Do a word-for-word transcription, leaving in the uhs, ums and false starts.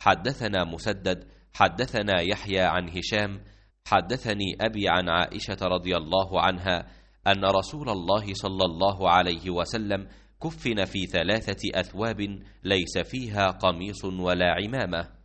حدثنا مسدد حدثنا يحيى عن هشام حدثني أبي عن عائشة رضي الله عنها أن رسول الله صلى الله عليه وسلم كفن في ثلاثة أثواب ليس فيها قميص ولا عمامة.